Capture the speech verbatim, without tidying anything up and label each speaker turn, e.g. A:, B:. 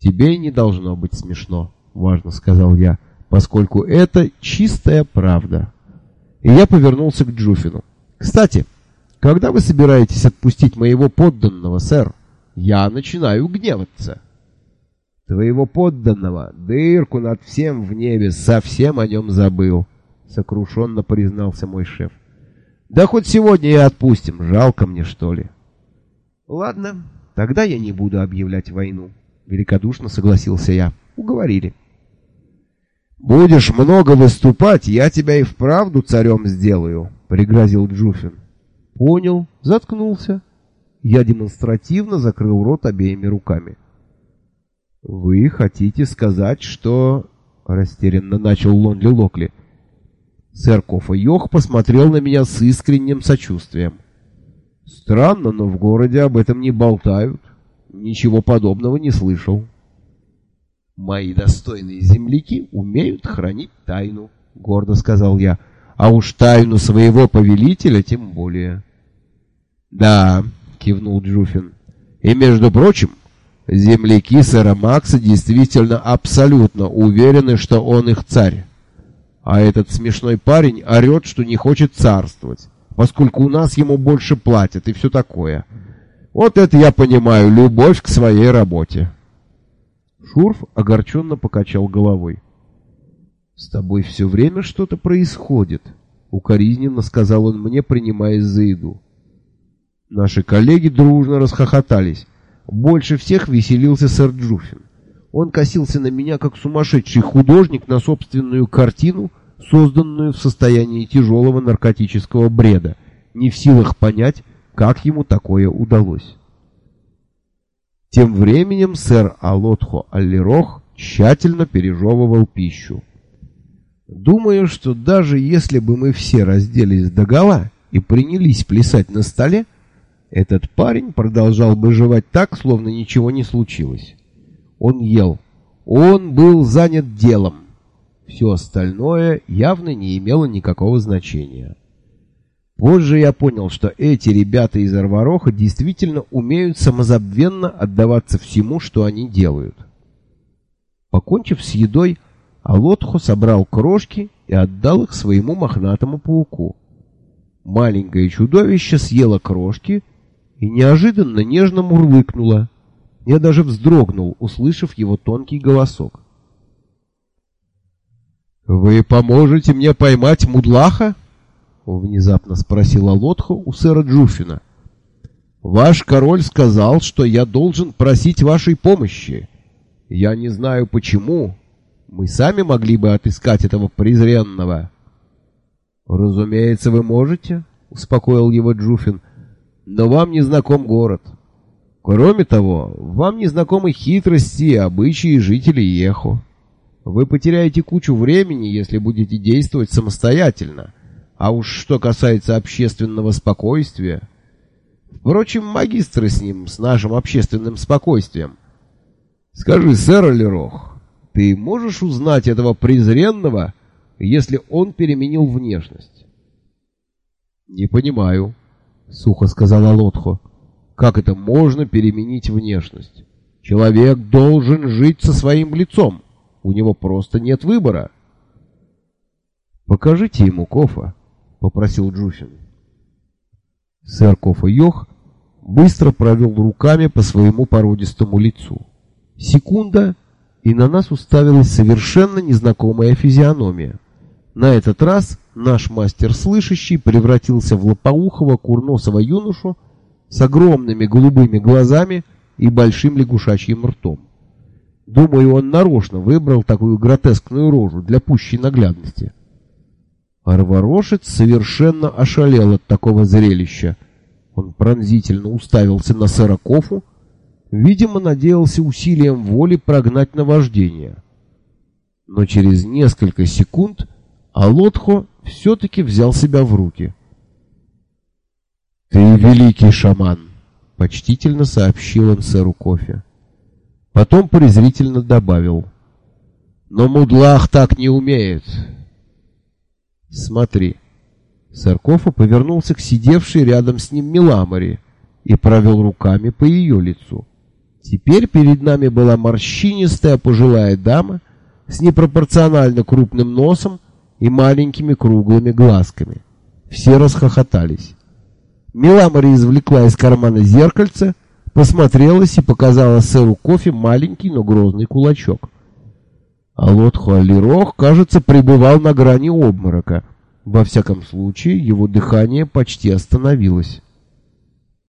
A: «Тебе не должно быть смешно», — важно сказал я, «поскольку это чистая правда». И я повернулся к Джуфину. «Кстати, когда вы собираетесь отпустить моего подданного, сэр? Я начинаю гневаться». «Твоего подданного, дырку над всем в небе, совсем о нем забыл», — сокрушенно признался мой шеф. «Да хоть сегодня и отпустим, жалко мне, что ли». «Ладно, тогда я не буду объявлять войну», — великодушно согласился я. «Уговорили». «Будешь много выступать, я тебя и вправду царем сделаю», — пригрозил Джуфин. «Понял, заткнулся». Я демонстративно закрыл рот обеими руками. «Вы хотите сказать, что...» — растерянно начал Лонли Локли. Сэр Кофа-Йох посмотрел на меня с искренним сочувствием. «Странно, но в городе об этом не болтают. Ничего подобного не слышал». «Мои достойные земляки умеют хранить тайну», — гордо сказал я. «А уж тайну своего повелителя тем более». «Да», — кивнул Джуфин. «И, между прочим, земляки сэра Макса действительно абсолютно уверены, что он их царь. А этот смешной парень орет, что не хочет царствовать, поскольку у нас ему больше платят и все такое. Вот это я понимаю, любовь к своей работе». Шурф огорченно покачал головой. «С тобой все время что-то происходит», — укоризненно сказал он мне, принимаясь за еду. Наши коллеги дружно расхохотались. Больше всех веселился сэр Джуфин. Он косился на меня, как сумасшедший художник, на собственную картину, созданную в состоянии тяжелого наркотического бреда, не в силах понять, как ему такое удалось. Тем временем сэр Алотхо Аллерох тщательно пережевывал пищу. Думаю, что даже если бы мы все разделись догола и принялись плясать на столе, этот парень продолжал бы жевать так, словно ничего не случилось. Он ел. Он был занят делом. Все остальное явно не имело никакого значения. Позже я понял, что эти ребята из Арвароха действительно умеют самозабвенно отдаваться всему, что они делают. Покончив с едой, Алотхо собрал крошки и отдал их своему мохнатому пауку. Маленькое чудовище съело крошки и неожиданно нежно мурлыкнуло. Я даже вздрогнул, услышав его тонкий голосок. «Вы поможете мне поймать мудлаха?» — внезапно спросил Алотхо у сэра Джуфина. «Ваш король сказал, что я должен просить вашей помощи. Я не знаю почему. Мы сами могли бы отыскать этого презренного». «Разумеется, вы можете», — успокоил его Джуфин, — «но вам не знаком город. Кроме того, вам не знакомы хитрости и обычаи жителей Ехо. Вы потеряете кучу времени, если будете действовать самостоятельно. А уж что касается общественного спокойствия... Впрочем, магистры с ним, с нашим общественным спокойствием. Скажи, сэр Аллерох, ты можешь узнать этого презренного, если он переменил внешность?» «Не понимаю», — сухо сказал Алотхо. «Как это можно переменить внешность? Человек должен жить со своим лицом. У него просто нет выбора». «Покажите ему Кофа», — попросил Джуфин. Сэр Кофа-Йох быстро провел руками по своему породистому лицу. Секунда, и на нас уставилась совершенно незнакомая физиономия. На этот раз наш мастер слышащий превратился в лопоухого курносого юношу с огромными голубыми глазами и большим лягушачьим ртом. Думаю, он нарочно выбрал такую гротескную рожу для пущей наглядности. Арварошец совершенно ошалел от такого зрелища. Он пронзительно уставился на сэра Кофу, видимо, надеялся усилием воли прогнать наваждение. Но через несколько секунд Алотхо все-таки взял себя в руки. «Ты великий шаман», — почтительно сообщил он сэру Кофе. Потом презрительно добавил: «Но мудлах так не умеет». «Смотри». Сэр Кофа повернулся к сидевшей рядом с ним Миламоре и провел руками по ее лицу. Теперь перед нами была морщинистая пожилая дама с непропорционально крупным носом и маленькими круглыми глазками. Все расхохотались. Миламори извлекла из кармана зеркальце, посмотрелась и показала сэру Кофи маленький, но грозный кулачок. А Лотхуалирох, кажется, пребывал на грани обморока. Во всяком случае, его дыхание почти остановилось.